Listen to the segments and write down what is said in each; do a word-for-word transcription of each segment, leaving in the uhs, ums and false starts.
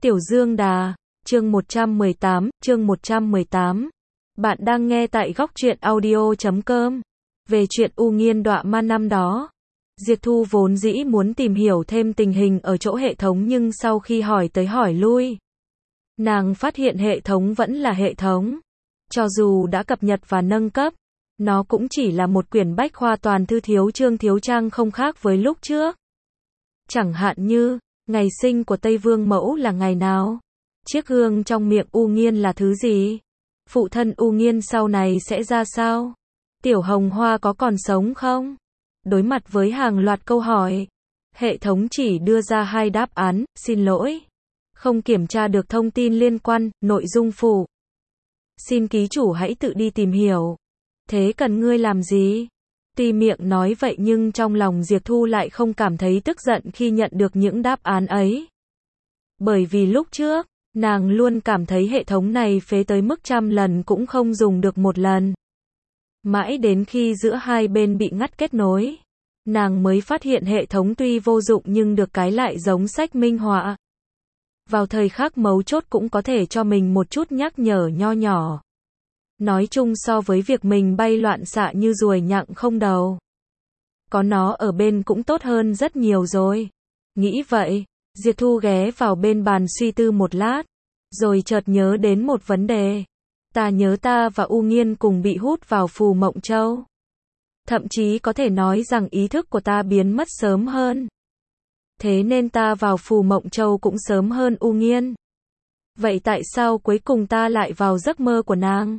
Tiểu Dương Đà, chương một trăm mười tám, chương một trăm mười tám. Bạn đang nghe tại góc truyện audio chấm com. Về chuyện U Nghiên đọa ma năm đó, Diệp Thu vốn dĩ muốn tìm hiểu thêm tình hình ở chỗ hệ thống, nhưng sau khi hỏi tới hỏi lui, nàng phát hiện hệ thống vẫn là hệ thống. Cho dù đã cập nhật và nâng cấp, nó cũng chỉ là một quyển bách khoa toàn thư thiếu chương thiếu trang, không khác với lúc trước. Chẳng hạn như, ngày sinh của Tây Vương Mẫu là ngày nào? Chiếc gương trong miệng U Nghiên là thứ gì? Phụ thân U Nghiên sau này sẽ ra sao? Tiểu Hồng Hoa có còn sống không? Đối mặt với hàng loạt câu hỏi, hệ thống chỉ đưa ra hai đáp án: xin lỗi, không kiểm tra được thông tin liên quan, nội dung phụ. Xin ký chủ hãy tự đi tìm hiểu. Thế cần ngươi làm gì? Tuy miệng nói vậy nhưng trong lòng Diệp Thu lại không cảm thấy tức giận khi nhận được những đáp án ấy. Bởi vì lúc trước, nàng luôn cảm thấy hệ thống này phế tới mức trăm lần cũng không dùng được một lần. Mãi đến khi giữa hai bên bị ngắt kết nối, nàng mới phát hiện hệ thống tuy vô dụng nhưng được cái lại giống sách minh họa. Vào thời khắc mấu chốt cũng có thể cho mình một chút nhắc nhở nho nhỏ. Nói chung so với việc mình bay loạn xạ như ruồi nhặng không đầu, có nó ở bên cũng tốt hơn rất nhiều rồi. Nghĩ vậy, Diệp Thu ghé vào bên bàn suy tư một lát, rồi chợt nhớ đến một vấn đề. Ta nhớ ta và U Nghiên cùng bị hút vào Phù Mộng Châu. Thậm chí có thể nói rằng ý thức của ta biến mất sớm hơn. Thế nên ta vào Phù Mộng Châu cũng sớm hơn U Nghiên. Vậy tại sao cuối cùng ta lại vào giấc mơ của nàng,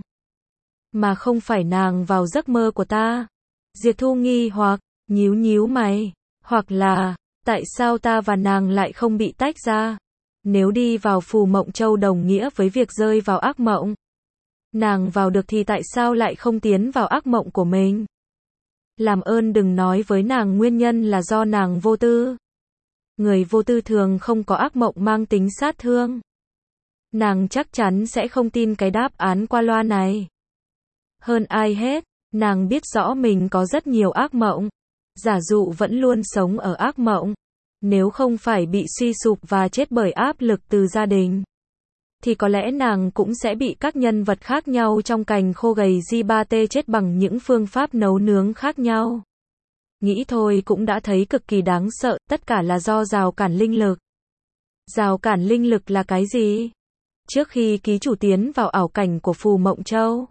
mà không phải nàng vào giấc mơ của ta? Diệp Thu nghi hoặc, nhíu nhíu mày. Hoặc là, tại sao ta và nàng lại không bị tách ra? Nếu đi vào Phù Mộng Châu đồng nghĩa với việc rơi vào ác mộng, nàng vào được thì tại sao lại không tiến vào ác mộng của mình? Làm ơn đừng nói với nàng nguyên nhân là do nàng vô tư. Người vô tư thường không có ác mộng mang tính sát thương. Nàng chắc chắn sẽ không tin cái đáp án qua loa này. Hơn ai hết, nàng biết rõ mình có rất nhiều ác mộng. Giả dụ vẫn luôn sống ở ác mộng, nếu không phải bị suy sụp và chết bởi áp lực từ gia đình, thì có lẽ nàng cũng sẽ bị các nhân vật khác nhau trong cành khô gầy di ba tê chết bằng những phương pháp nấu nướng khác nhau. Nghĩ thôi cũng đã thấy cực kỳ đáng sợ, tất cả là do rào cản linh lực. Rào cản linh lực là cái gì? Trước khi ký chủ tiến vào ảo cảnh của Phù Mộng Châu,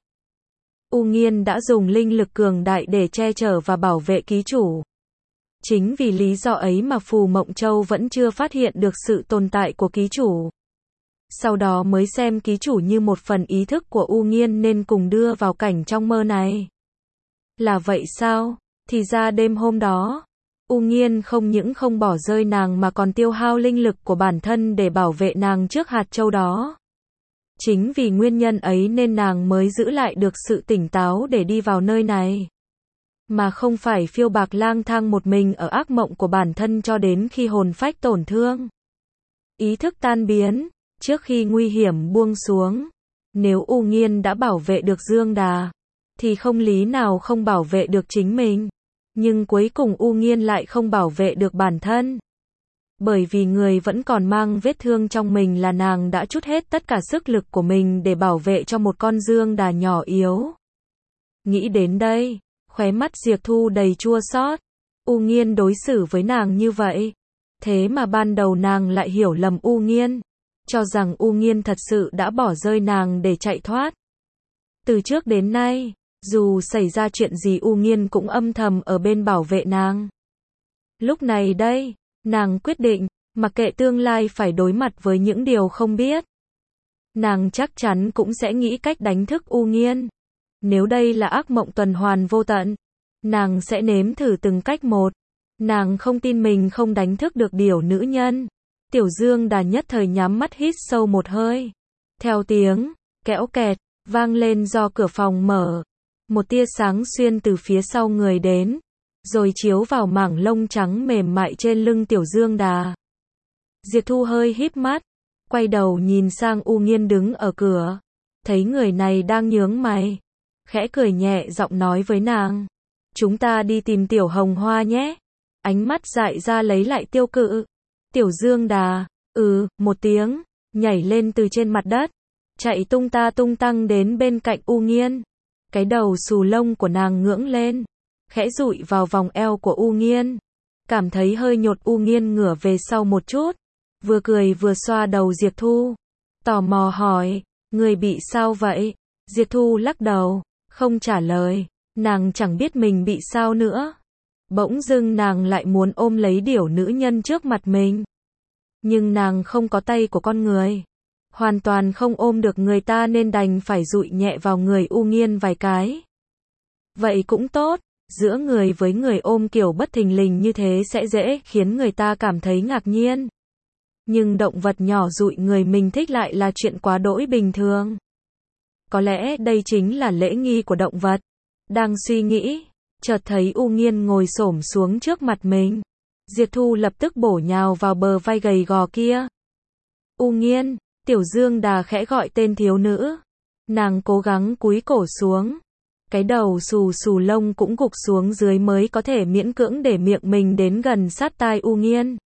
U Nghiên đã dùng linh lực cường đại để che chở và bảo vệ ký chủ. Chính vì lý do ấy mà Phù Mộng Châu vẫn chưa phát hiện được sự tồn tại của ký chủ. Sau đó mới xem ký chủ như một phần ý thức của U Nghiên nên cùng đưa vào cảnh trong mơ này. Là vậy sao? Thì ra đêm hôm đó, U Nghiên không những không bỏ rơi nàng mà còn tiêu hao linh lực của bản thân để bảo vệ nàng trước hạt châu đó. Chính vì nguyên nhân ấy nên nàng mới giữ lại được sự tỉnh táo để đi vào nơi này, mà không phải phiêu bạc lang thang một mình ở ác mộng của bản thân cho đến khi hồn phách tổn thương, ý thức tan biến. Trước khi nguy hiểm buông xuống, nếu U Nghiên đã bảo vệ được Dương Đà, thì không lý nào không bảo vệ được chính mình. Nhưng cuối cùng U Nghiên lại không bảo vệ được bản thân. Bởi vì người vẫn còn mang vết thương trong mình là nàng đã trút hết tất cả sức lực của mình để bảo vệ cho một con Dương Đà nhỏ yếu. Nghĩ đến đây, khóe mắt Diệp Thu đầy chua xót. U Nghiên đối xử với nàng như vậy, thế mà ban đầu nàng lại hiểu lầm U Nghiên, cho rằng U Nghiên thật sự đã bỏ rơi nàng để chạy thoát. Từ trước đến nay, dù xảy ra chuyện gì U Nghiên cũng âm thầm ở bên bảo vệ nàng. Lúc này đây, nàng quyết định, mặc kệ tương lai phải đối mặt với những điều không biết, nàng chắc chắn cũng sẽ nghĩ cách đánh thức U Nghiên. Nếu đây là ác mộng tuần hoàn vô tận, nàng sẽ nếm thử từng cách một. Nàng không tin mình không đánh thức được điểu nữ nhân. Tiểu Dương Đà nhất thời nhắm mắt hít sâu một hơi. Theo tiếng kẽo kẹt vang lên do cửa phòng mở, một tia sáng xuyên từ phía sau người đến, rồi chiếu vào mảng lông trắng mềm mại trên lưng Tiểu Dương Đà. Diệp Thu hơi híp mắt, quay đầu nhìn sang U Nghiên đứng ở cửa, thấy người này đang nhướng mày, khẽ cười nhẹ giọng nói với nàng: chúng ta đi tìm Tiểu Hồng Hoa nhé. Ánh mắt dại ra lấy lại tiêu cự. Tiểu Dương Đà, ừ, một tiếng, nhảy lên từ trên mặt đất, chạy tung ta tung tăng đến bên cạnh U Nghiên. Cái đầu xù lông của nàng ngưỡng lên, khẽ dụi vào vòng eo của U Nghiên. Cảm thấy hơi nhột, U Nghiên ngửa về sau một chút, vừa cười vừa xoa đầu Diệp Thu. Tò mò hỏi, người bị sao vậy? Diệp Thu lắc đầu, không trả lời, nàng chẳng biết mình bị sao nữa. Bỗng dưng nàng lại muốn ôm lấy điểu nữ nhân trước mặt mình. Nhưng nàng không có tay của con người, hoàn toàn không ôm được người ta nên đành phải dụi nhẹ vào người U Nghiên vài cái. Vậy cũng tốt, giữa người với người ôm kiểu bất thình lình như thế sẽ dễ khiến người ta cảm thấy ngạc nhiên. Nhưng động vật nhỏ dụi người mình thích lại là chuyện quá đỗi bình thường. Có lẽ đây chính là lễ nghi của động vật. Đang suy nghĩ, chợt thấy U Nghiên ngồi xổm xuống trước mặt mình. Diệp Thu lập tức bổ nhào vào bờ vai gầy gò kia. U Nghiên, Tiểu Dương Đà khẽ gọi tên thiếu nữ. Nàng cố gắng cúi cổ xuống. Cái đầu xù xù lông cũng gục xuống dưới mới có thể miễn cưỡng để miệng mình đến gần sát tai U Nghiên.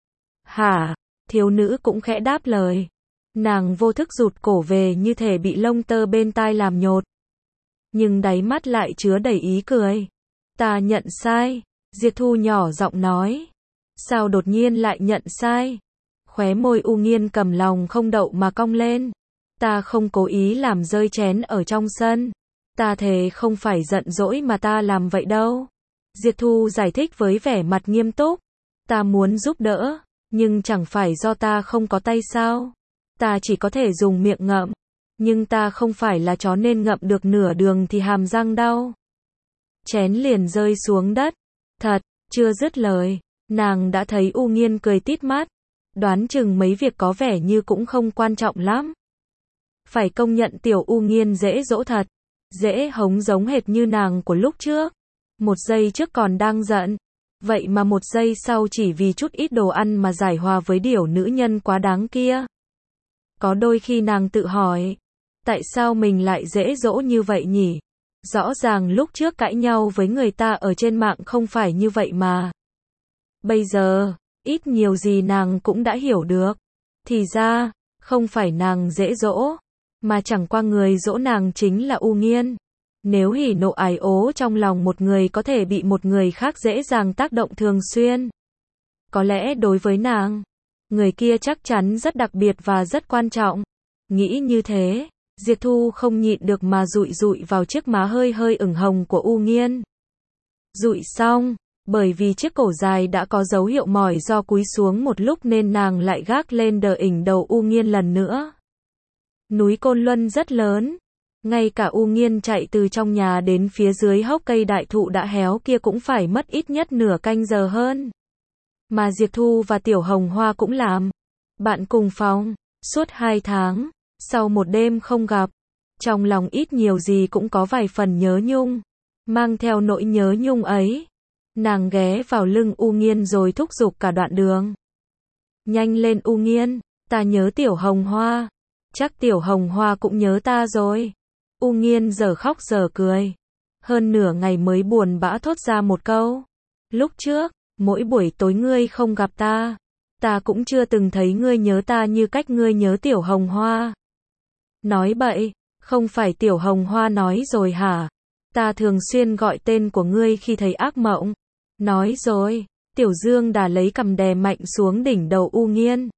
Hả? Thiếu nữ cũng khẽ đáp lời. Nàng vô thức rụt cổ về như thể bị lông tơ bên tai làm nhột. Nhưng đáy mắt lại chứa đầy ý cười. Ta nhận sai. Diệp Thu nhỏ giọng nói. Sao đột nhiên lại nhận sai? Khóe môi U Nghiên cầm lòng không đậu mà cong lên. Ta không cố ý làm rơi chén ở trong sân. Ta thề không phải giận dỗi mà ta làm vậy đâu. Diệp Thu giải thích với vẻ mặt nghiêm túc. Ta muốn giúp đỡ, nhưng chẳng phải do ta không có tay sao? Ta chỉ có thể dùng miệng ngậm. Nhưng ta không phải là chó nên ngậm được nửa đường thì hàm răng đau. Chén liền rơi xuống đất. Thật, chưa dứt lời, nàng đã thấy U Nghiên cười tít mắt. Đoán chừng mấy việc có vẻ như cũng không quan trọng lắm. Phải công nhận tiểu U Nghiên dễ dỗ thật. Dễ hống giống hệt như nàng của lúc trước. Một giây trước còn đang giận. Vậy mà một giây sau chỉ vì chút ít đồ ăn mà giải hòa với điểu nữ nhân quá đáng kia. Có đôi khi nàng tự hỏi. Tại sao mình lại dễ dỗ như vậy nhỉ? Rõ ràng lúc trước cãi nhau với người ta ở trên mạng không phải như vậy mà. Bây giờ, ít nhiều gì nàng cũng đã hiểu được. Thì ra, không phải nàng dễ dỗ. Mà chẳng qua người dỗ nàng chính là U Nghiên. Nếu hỉ nộ ái ố trong lòng một người có thể bị một người khác dễ dàng tác động thường xuyên. Có lẽ đối với nàng, người kia chắc chắn rất đặc biệt và rất quan trọng. Nghĩ như thế, Diệp Thu không nhịn được mà dụi dụi vào chiếc má hơi hơi ửng hồng của U Nghiên. Dụi xong, bởi vì chiếc cổ dài đã có dấu hiệu mỏi do cúi xuống một lúc nên nàng lại gác lên đờ ỉnh đầu U Nghiên lần nữa. Núi Côn Luân rất lớn. Ngay cả U Nghiên chạy từ trong nhà đến phía dưới hốc cây đại thụ đã héo kia cũng phải mất ít nhất nửa canh giờ hơn. Mà Diệp Thu và Tiểu Hồng Hoa cũng làm bạn cùng phòng suốt hai tháng. Sau một đêm không gặp, trong lòng ít nhiều gì cũng có vài phần nhớ nhung. Mang theo nỗi nhớ nhung ấy, nàng ghé vào lưng U Nghiên rồi thúc giục cả đoạn đường. Nhanh lên U Nghiên, ta nhớ Tiểu Hồng Hoa. Chắc Tiểu Hồng Hoa cũng nhớ ta rồi. U Nghiên giờ khóc giờ cười. Hơn nửa ngày mới buồn bã thốt ra một câu. Lúc trước, mỗi buổi tối ngươi không gặp ta, ta cũng chưa từng thấy ngươi nhớ ta như cách ngươi nhớ Tiểu Hồng Hoa. Nói bậy, không phải Tiểu Hồng Hoa nói rồi hả? Ta thường xuyên gọi tên của ngươi khi thấy ác mộng. Nói rồi, Tiểu Dương Đà lấy cằm đè mạnh xuống đỉnh đầu U Nghiên.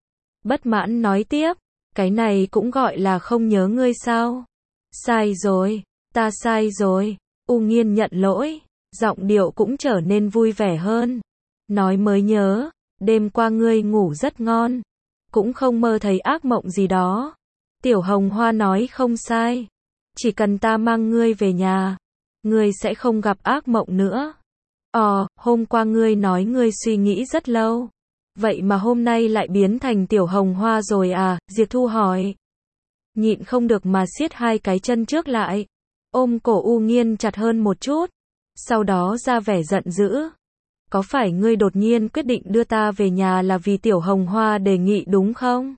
Bất mãn nói tiếp, cái này cũng gọi là không nhớ ngươi sao? Sai rồi, ta sai rồi. U Nghiên nhận lỗi, giọng điệu cũng trở nên vui vẻ hơn. Nói mới nhớ, đêm qua ngươi ngủ rất ngon, cũng không mơ thấy ác mộng gì đó. Tiểu Hồng Hoa nói không sai. Chỉ cần ta mang ngươi về nhà, ngươi sẽ không gặp ác mộng nữa. Ờ, hôm qua ngươi nói ngươi suy nghĩ rất lâu. Vậy mà hôm nay lại biến thành Tiểu Hồng Hoa rồi à? Diệp Thu hỏi. Nhịn không được mà siết hai cái chân trước lại. Ôm cổ U Nghiên chặt hơn một chút. Sau đó ra vẻ giận dữ. Có phải ngươi đột nhiên quyết định đưa ta về nhà là vì Tiểu Hồng Hoa đề nghị đúng không?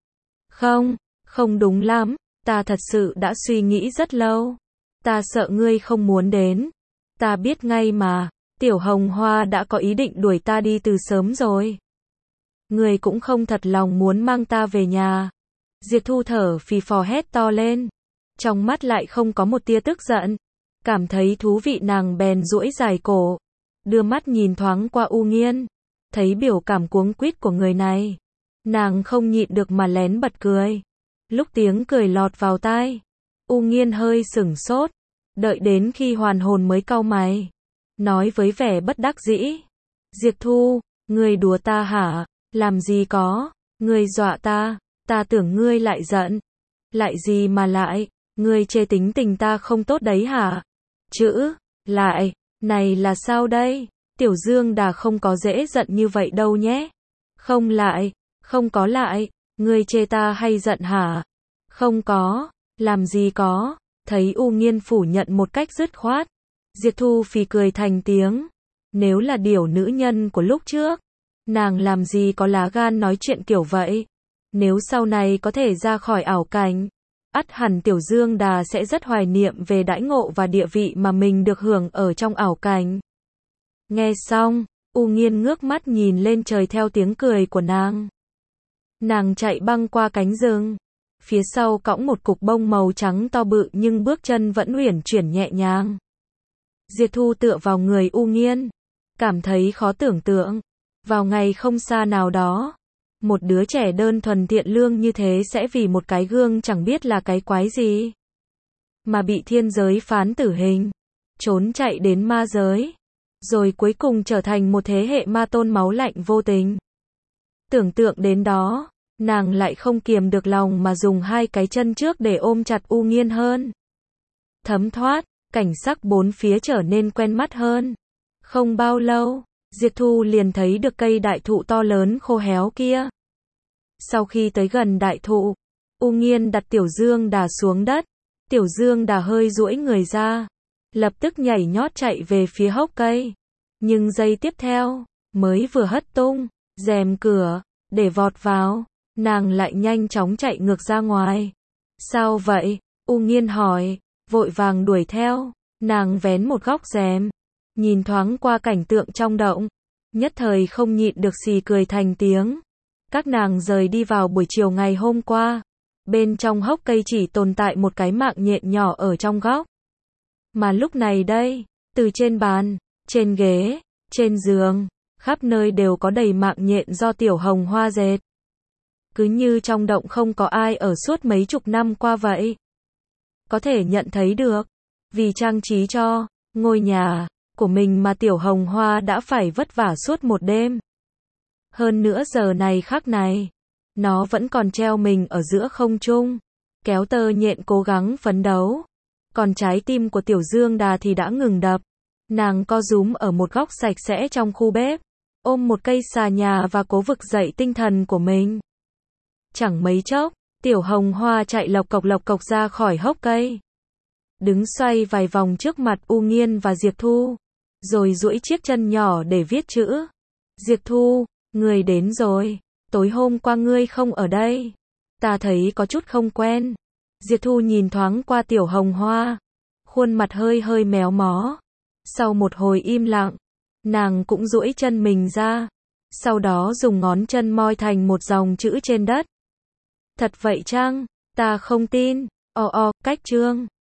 Không, không đúng lắm. Ta thật sự đã suy nghĩ rất lâu. Ta sợ ngươi không muốn đến. Ta biết ngay mà, Tiểu Hồng Hoa đã có ý định đuổi ta đi từ sớm rồi. Người cũng không thật lòng muốn mang ta về nhà. Diệp Thu thở phì phò hét to lên. Trong mắt lại không có một tia tức giận. Cảm thấy thú vị nàng bèn duỗi dài cổ. Đưa mắt nhìn thoáng qua U Nghiên. Thấy biểu cảm cuống quýt của người này. Nàng không nhịn được mà lén bật cười. Lúc tiếng cười lọt vào tai. U Nghiên hơi sửng sốt. Đợi đến khi hoàn hồn mới cau mày. Nói với vẻ bất đắc dĩ. Diệp Thu, ngươi đùa ta hả? Làm gì có, ngươi dọa ta, ta tưởng ngươi lại giận. Lại gì mà lại, ngươi chê tính tình ta không tốt đấy hả? Chữ, lại, này là sao đây? Tiểu Dương Đà không có dễ giận như vậy đâu nhé. Không lại, không có lại, ngươi chê ta hay giận hả? Không có, làm gì có, thấy U Nghiên phủ nhận một cách dứt khoát. Diệp Thu phì cười thành tiếng. Nếu là điều nữ nhân của lúc trước, nàng làm gì có lá gan nói chuyện kiểu vậy. Nếu sau này có thể ra khỏi ảo cảnh, ắt hẳn Tiểu Dương Đà sẽ rất hoài niệm về đãi ngộ và địa vị mà mình được hưởng ở trong ảo cảnh. Nghe xong, U Nghiên ngước mắt nhìn lên trời theo tiếng cười của nàng. Nàng chạy băng qua cánh rừng. Phía sau cõng một cục bông màu trắng to bự nhưng bước chân vẫn uyển chuyển nhẹ nhàng. Diệp Thu tựa vào người U Nghiên. Cảm thấy khó tưởng tượng. Vào ngày không xa nào đó, một đứa trẻ đơn thuần thiện lương như thế sẽ vì một cái gương chẳng biết là cái quái gì mà bị thiên giới phán tử hình, trốn chạy đến ma giới, rồi cuối cùng trở thành một thế hệ ma tôn máu lạnh vô tình. Tưởng tượng đến đó, nàng lại không kiềm được lòng mà dùng hai cái chân trước để ôm chặt U Nghiên hơn. Thấm thoát, cảnh sắc bốn phía trở nên quen mắt hơn. Không bao lâu, Diệp Thu liền thấy được cây đại thụ to lớn khô héo kia. Sau khi tới gần đại thụ, U Nghiên đặt Tiểu Dương Đà xuống đất. Tiểu Dương Đà hơi duỗi người ra, lập tức nhảy nhót chạy về phía hốc cây. Nhưng giây tiếp theo, mới vừa hất tung rèm cửa để vọt vào, nàng lại nhanh chóng chạy ngược ra ngoài. Sao vậy? U Nghiên hỏi, vội vàng đuổi theo. Nàng vén một góc rèm, nhìn thoáng qua cảnh tượng trong động, nhất thời không nhịn được xì cười thành tiếng. Các nàng rời đi vào buổi chiều ngày hôm qua. Bên trong hốc cây chỉ tồn tại một cái mạng nhện nhỏ ở trong góc. Mà lúc này đây, từ trên bàn, trên ghế, trên giường, khắp nơi đều có đầy mạng nhện do Tiểu Hồng Hoa dệt. Cứ như trong động không có ai ở suốt mấy chục năm qua vậy. Có thể nhận thấy được, vì trang trí cho ngôi nhà của mình mà Tiểu Hồng Hoa đã phải vất vả suốt một đêm. Hơn nữa giờ này khắc này, nó vẫn còn treo mình ở giữa không trung, kéo tơ nhện cố gắng phấn đấu. Còn trái tim của Tiểu Dương Đà thì đã ngừng đập. Nàng co rúm ở một góc sạch sẽ trong khu bếp, ôm một cây xà nhà và cố vực dậy tinh thần của mình. Chẳng mấy chốc, Tiểu Hồng Hoa chạy lộc cộc lộc cộc ra khỏi hốc cây. Đứng xoay vài vòng trước mặt U Nghiên và Diệp Thu, rồi duỗi chiếc chân nhỏ để viết chữ. Diệp Thu, ngươi đến rồi, tối hôm qua ngươi không ở đây. Ta thấy có chút không quen. Diệp Thu nhìn thoáng qua Tiểu Hồng Hoa, khuôn mặt hơi hơi méo mó. Sau một hồi im lặng, nàng cũng duỗi chân mình ra, sau đó dùng ngón chân moi thành một dòng chữ trên đất. Thật vậy chăng? Ta không tin. O o, cách chương.